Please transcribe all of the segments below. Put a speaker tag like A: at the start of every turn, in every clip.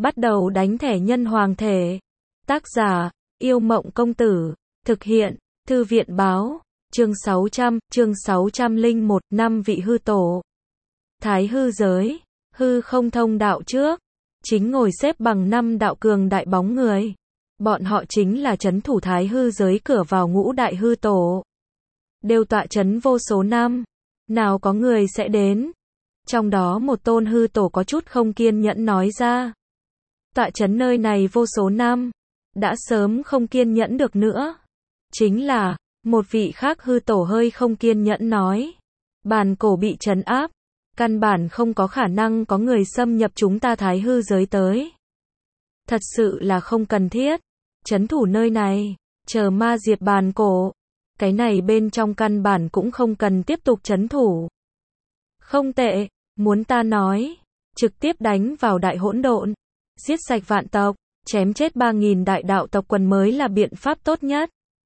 A: Bắt đầu đánh thẻ nhân hoàng thể. Tác giả, Yêu Mộng Công Tử. Thực hiện, Thư viện Báo. Chương 601, 5 vị hư tổ. Thái hư giới, hư không thông đạo trước, chính ngồi xếp bằng 5 đạo cường đại bóng người. Bọn họ chính là trấn thủ thái hư giới cửa vào ngũ đại hư tổ. Đều tọa trấn vô số năm. Nào có người sẽ đến. Trong đó một tôn hư tổ có chút không kiên nhẫn nói ra. Tọa trấn nơi này vô số năm. Đã sớm không kiên nhẫn được nữa. Chính là, một vị khác hư tổ hơi không kiên nhẫn nói. Bàn cổ bị trấn áp. Căn bản không có khả năng có người xâm nhập chúng ta thái hư giới tới. Thật sự là không cần thiết. Trấn thủ nơi này, chờ ma diệt bàn cổ. Cái này bên trong căn bản cũng không cần tiếp tục trấn thủ. Không tệ, muốn ta nói, trực tiếp đánh vào đại hỗn độn, giết sạch vạn tộc, chém chết 3.000 đại đạo tộc quần mới là biện pháp tốt nhất.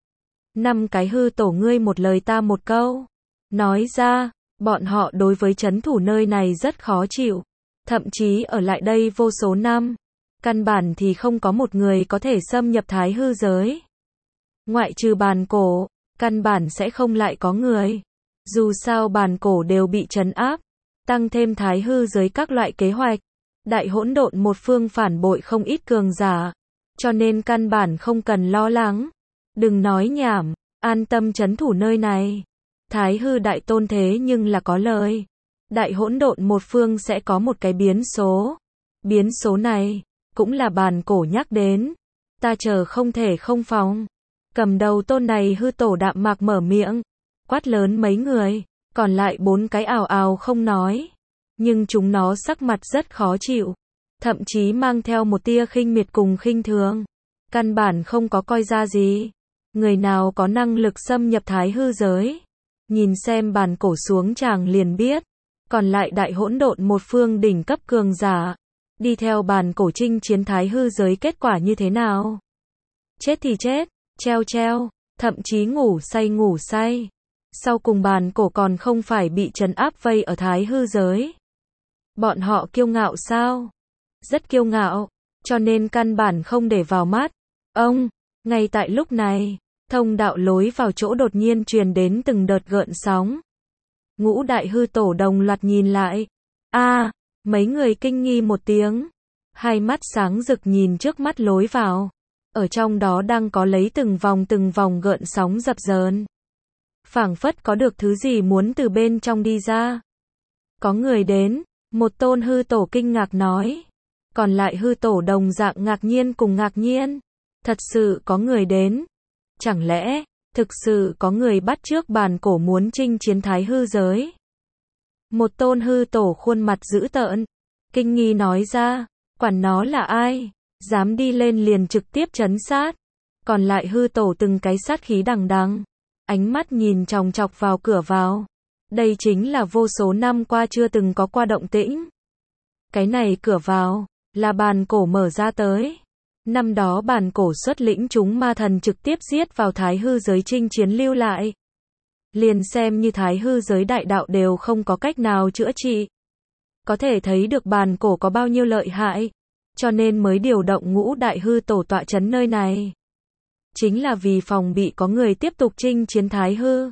A: 5 cái hư tổ ngươi một lời ta một câu. Nói ra, bọn họ đối với trấn thủ nơi này rất khó chịu, thậm chí ở lại đây vô số năm. Căn bản thì không có một người có thể xâm nhập thái hư giới. Ngoại trừ bàn cổ, căn bản sẽ không lại có người. Dù sao bàn cổ đều bị trấn áp, tăng thêm thái hư giới các loại kế hoạch. Đại hỗn độn một phương phản bội không ít cường giả. Cho nên căn bản không cần lo lắng. Đừng nói nhảm, an tâm trấn thủ nơi này. Thái hư đại tôn thế nhưng là có lời. Đại hỗn độn một phương sẽ có một cái biến số. Biến số này cũng là bàn cổ nhắc đến. Ta chờ không thể không phòng. Cầm đầu tôn này hư tổ đạm mạc mở miệng. Quát lớn mấy người. Còn lại 4 cái ào ào không nói. Nhưng chúng nó sắc mặt rất khó chịu. Thậm chí mang theo một tia khinh miệt cùng khinh thường. Căn bản không có coi ra gì. Người nào có năng lực xâm nhập thái hư giới. Nhìn xem bàn cổ xuống chàng liền biết. Còn lại đại hỗn độn một phương đỉnh cấp cường giả. Đi theo bàn cổ chinh chiến thái hư giới kết quả như thế nào? Chết thì chết, treo treo, thậm chí ngủ say. Sau cùng bàn cổ còn không phải bị trấn áp vây ở thái hư giới. Bọn họ kiêu ngạo sao? Rất kiêu ngạo, cho nên căn bản không để vào mắt. Ngay tại lúc này, thông đạo lối vào chỗ đột nhiên truyền đến từng đợt gợn sóng. Ngũ đại hư tổ đồng loạt nhìn lại. Mấy người kinh nghi một tiếng. Hai mắt sáng rực nhìn trước mắt lối vào. Ở trong đó đang có lấy từng vòng gợn sóng dập dờn. Phảng phất có được thứ gì muốn từ bên trong đi ra. Có người đến, một tôn hư tổ kinh ngạc nói. Còn lại hư tổ đồng dạng ngạc nhiên cùng ngạc nhiên. Thật sự có người đến. Chẳng lẽ, thực sự có người bắt chước bàn cổ muốn chinh chiến thái hư giới? Một tôn hư tổ khuôn mặt dữ tợn, kinh nghi nói ra, quản nó là ai, dám đi lên liền trực tiếp trấn sát. Còn lại hư tổ từng cái sát khí đằng đằng, ánh mắt nhìn chòng chọc vào cửa vào. Đây chính là vô số năm qua chưa từng có qua động tĩnh. Cái này cửa vào, là bàn cổ mở ra tới. Năm đó bàn cổ xuất lĩnh chúng ma thần trực tiếp giết vào thái hư giới chinh chiến lưu lại. Liền xem như thái hư giới đại đạo đều không có cách nào chữa trị. Có thể thấy được bàn cổ có bao nhiêu lợi hại. Cho nên mới điều động ngũ đại hư tổ tọa trấn nơi này. Chính là vì phòng bị có người tiếp tục chinh chiến thái hư.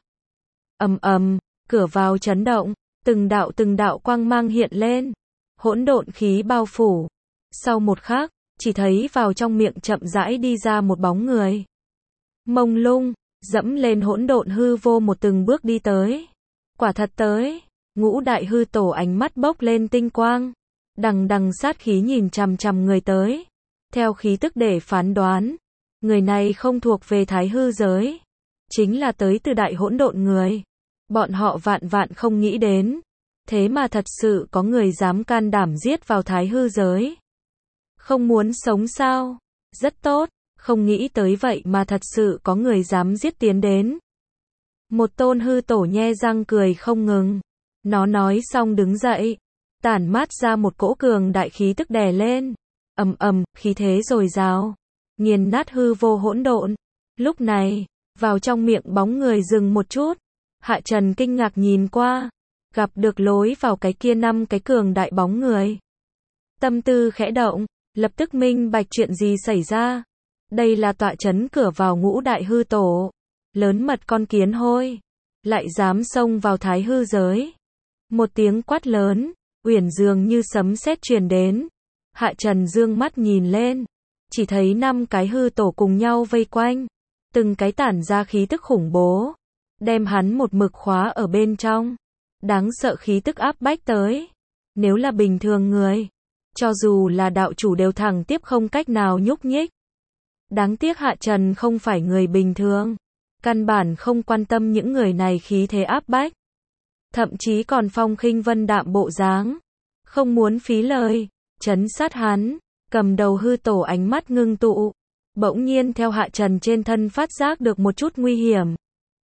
A: Cửa vào chấn động, từng đạo quang mang hiện lên. Hỗn độn khí bao phủ. Sau một khắc, chỉ thấy vào trong miệng chậm rãi đi ra một bóng người. Mông lung, dẫm lên hỗn độn hư vô một từng bước đi tới. Quả thật tới, ngũ đại hư tổ ánh mắt bốc lên tinh quang. Đằng sát khí nhìn chằm chằm người tới. Theo khí tức để phán đoán, người này không thuộc về thái hư giới. Chính là tới từ đại hỗn độn người. Bọn họ vạn không nghĩ đến. Thế mà thật sự có người dám can đảm giết vào thái hư giới. Không muốn sống sao? Rất tốt, không nghĩ tới vậy mà thật sự có người dám giết tiến đến. Một tôn hư tổ nhe răng cười không ngừng. Nó nói xong đứng dậy, tản mát ra một cỗ cường đại khí tức đè lên. Khí thế dồi dào, nghiền nát hư vô hỗn độn. Lúc này, vào trong miệng bóng người dừng một chút. Hạ Trần kinh ngạc nhìn qua, gặp được lối vào cái kia 5 cái cường đại bóng người. Tâm tư khẽ động, lập tức minh bạch chuyện gì xảy ra. Đây là tọa trấn cửa vào ngũ đại hư tổ. Lớn mật con kiến hôi. Lại dám xông vào thái hư giới. Một tiếng quát lớn, uyển dường như sấm sét truyền đến. Hạ Trần dương mắt nhìn lên. Chỉ thấy 5 cái hư tổ cùng nhau vây quanh. Từng cái tản ra khí tức khủng bố. Đem hắn một mực khóa ở bên trong. Đáng sợ khí tức áp bách tới. Nếu là bình thường người, cho dù là đạo chủ đều thẳng tiếp không cách nào nhúc nhích. Đáng tiếc Hạ Trần không phải người bình thường. Căn bản không quan tâm những người này khí thế áp bách. Thậm chí còn phong khinh vân đạm bộ dáng. Không muốn phí lời, trấn sát hắn. Cầm đầu hư tổ ánh mắt ngưng tụ. Bỗng nhiên theo Hạ Trần trên thân phát giác được một chút nguy hiểm.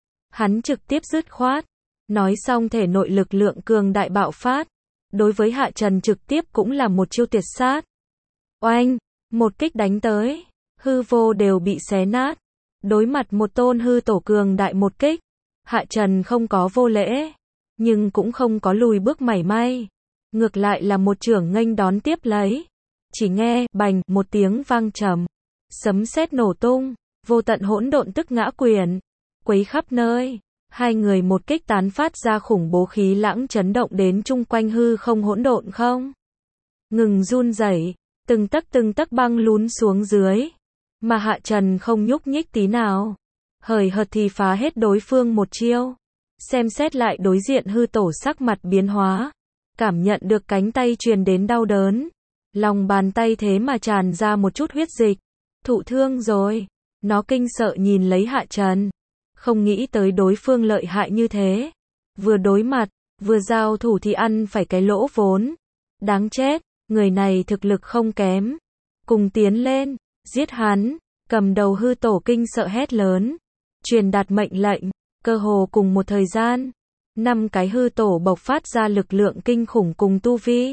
A: Hắn trực tiếp dứt khoát. Nói xong thể nội lực lượng cường đại bạo phát. Đối với Hạ Trần trực tiếp cũng là một chiêu tuyệt sát. Oanh, một kích đánh tới. Hư vô đều bị xé nát. Đối mặt một tôn hư tổ cường đại một kích. Hạ Trần không có vô lễ. Nhưng cũng không có lùi bước mảy may. Ngược lại là một chưởng nghênh đón tiếp lấy. Chỉ nghe, bành, một tiếng vang trầm. Sấm sét nổ tung. Vô tận hỗn độn tức ngã quyển. Quấy khắp nơi. Hai người một kích tán phát ra khủng bố khí lãng chấn động đến chung quanh hư không hỗn độn không. Ngừng run rẩy, từng tấc băng lún xuống dưới. Mà Hạ Trần không nhúc nhích tí nào. Hời hợt thì phá hết đối phương một chiêu. Xem xét lại đối diện hư tổ sắc mặt biến hóa. Cảm nhận được cánh tay truyền đến đau đớn. Lòng bàn tay thế mà tràn ra một chút huyết dịch. Thụ thương rồi. Nó kinh sợ nhìn lấy Hạ Trần. Không nghĩ tới đối phương lợi hại như thế. Vừa đối mặt, vừa giao thủ thì ăn phải cái lỗ vốn. Đáng chết, người này thực lực không kém. Cùng tiến lên, giết hắn. Cầm đầu hư tổ kinh sợ hét lớn. Truyền đạt mệnh lệnh, cơ hồ cùng một thời gian. 5 cái hư tổ bộc phát ra lực lượng kinh khủng cùng tu vi.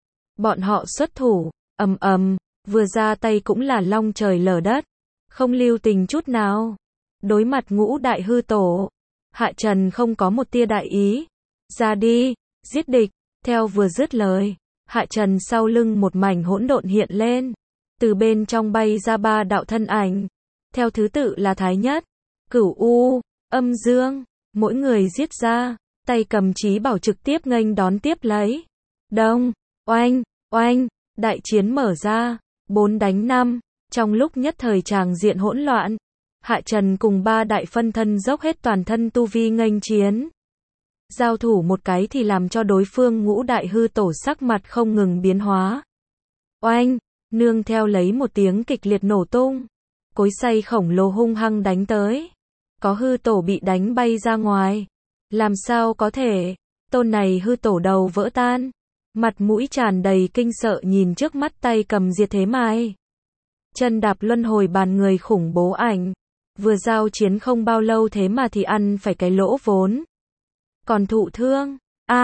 A: Bọn họ xuất thủ, ầm ầm, vừa ra tay cũng là long trời lở đất. Không lưu tình chút nào. Đối mặt ngũ đại hư tổ, Hạ Trần không có một tia đại ý. Ra đi, giết địch. Theo vừa dứt lời, Hạ Trần sau lưng một mảnh hỗn độn hiện lên. Từ bên trong bay ra 3 đạo thân ảnh. Theo thứ tự là Thái Nhất, Cửu U, Âm Dương. Mỗi người giết ra, tay cầm chí bảo trực tiếp nghênh đón tiếp lấy. Đông, oanh, oanh, đại chiến mở ra, 4 đánh 5. Trong lúc nhất thời tràng diện hỗn loạn. Hạ Trần cùng 3 đại phân thân dốc hết toàn thân tu vi nghênh chiến. Giao thủ một cái thì làm cho đối phương ngũ đại hư tổ sắc mặt không ngừng biến hóa. Oanh, nương theo lấy một tiếng kịch liệt nổ tung. Cối xay khổng lồ hung hăng đánh tới. Có hư tổ bị đánh bay ra ngoài. Làm sao có thể, tôn này hư tổ đầu vỡ tan. Mặt mũi tràn đầy kinh sợ nhìn trước mắt tay cầm diệt thế mai. Chân đạp luân hồi bàn người khủng bố ảnh. Vừa giao chiến không bao lâu thế mà thì ăn phải cái lỗ vốn. Còn thụ thương.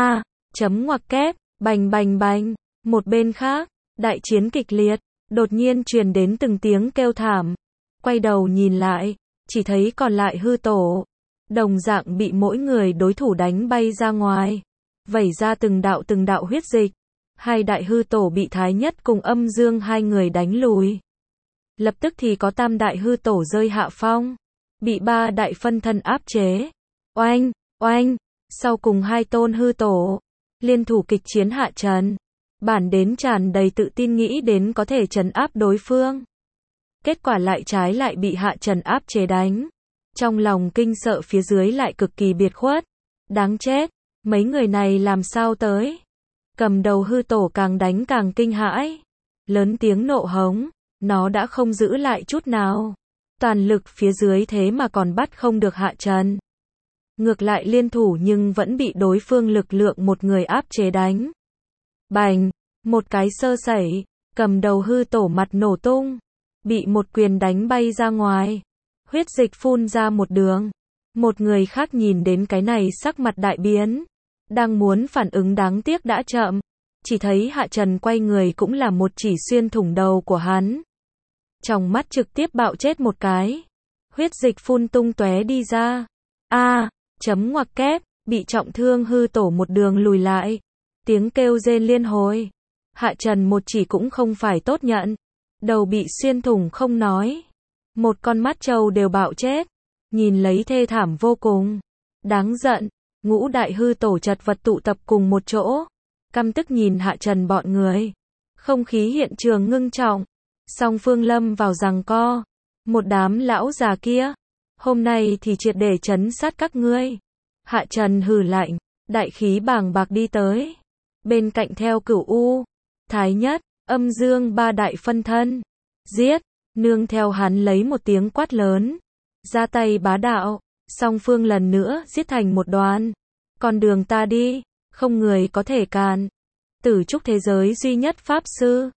A: Chấm ngoặc kép, bành bành bành. Một bên khác, đại chiến kịch liệt. Đột nhiên truyền đến từng tiếng kêu thảm. Quay đầu nhìn lại, chỉ thấy còn lại hư tổ. Đồng dạng bị mỗi người đối thủ đánh bay ra ngoài. Vẩy ra từng đạo huyết dịch. 2 đại hư tổ bị Thái Nhất cùng Âm Dương 2 người đánh lùi. Lập tức thì có tam đại hư tổ rơi hạ phong. Bị 3 đại phân thân áp chế. Oanh, oanh, sau cùng 2 tôn hư tổ. Liên thủ kịch chiến Hạ Trần. Bản đến tràn đầy tự tin nghĩ đến có thể trấn áp đối phương. Kết quả lại trái lại bị Hạ Trần áp chế đánh. Trong lòng kinh sợ phía dưới lại cực kỳ biệt khuất. Đáng chết, mấy người này làm sao tới. Cầm đầu hư tổ càng đánh càng kinh hãi. Lớn tiếng nộ hống. Nó đã không giữ lại chút nào. Toàn lực phía dưới thế mà còn bắt không được Hạ Trần. Ngược lại liên thủ nhưng vẫn bị đối phương lực lượng một người áp chế đánh. Bành, một cái sơ sẩy, cầm đầu hư tổ mặt nổ tung. Bị một quyền đánh bay ra ngoài. Huyết dịch phun ra một đường. Một người khác nhìn đến cái này sắc mặt đại biến. Đang muốn phản ứng đáng tiếc đã chậm. Chỉ thấy Hạ Trần quay người cũng là một chỉ xuyên thủng đầu của hắn. Trong mắt trực tiếp bạo chết một cái. Huyết dịch phun tung tóe đi ra. Chấm ngoặc kép, bị trọng thương hư tổ một đường lùi lại. Tiếng kêu rên liên hồi. Hạ Trần một chỉ cũng không phải tốt nhận. đầu bị xuyên thủng không nói. Một con mắt trâu đều bạo chết. Nhìn lấy thê thảm vô cùng. Đáng giận, Ngũ đại hư tổ chật vật tụ tập cùng một chỗ. Căm tức nhìn Hạ Trần bọn người. Không khí hiện trường ngưng trọng. Song phương lâm vào giằng co. Một đám lão già kia. Hôm nay thì triệt để trấn sát các ngươi. Hạ Trần hừ lạnh. Đại khí bàng bạc đi tới. Bên cạnh theo Cửu U, Thái Nhất, Âm Dương ba đại phân thân. Giết, nương theo hắn lấy một tiếng quát lớn. Ra tay bá đạo. Song phương lần nữa giết thành một đoàn. Con đường ta đi, không người có thể cản. Tử trúc thế giới duy nhất pháp sư.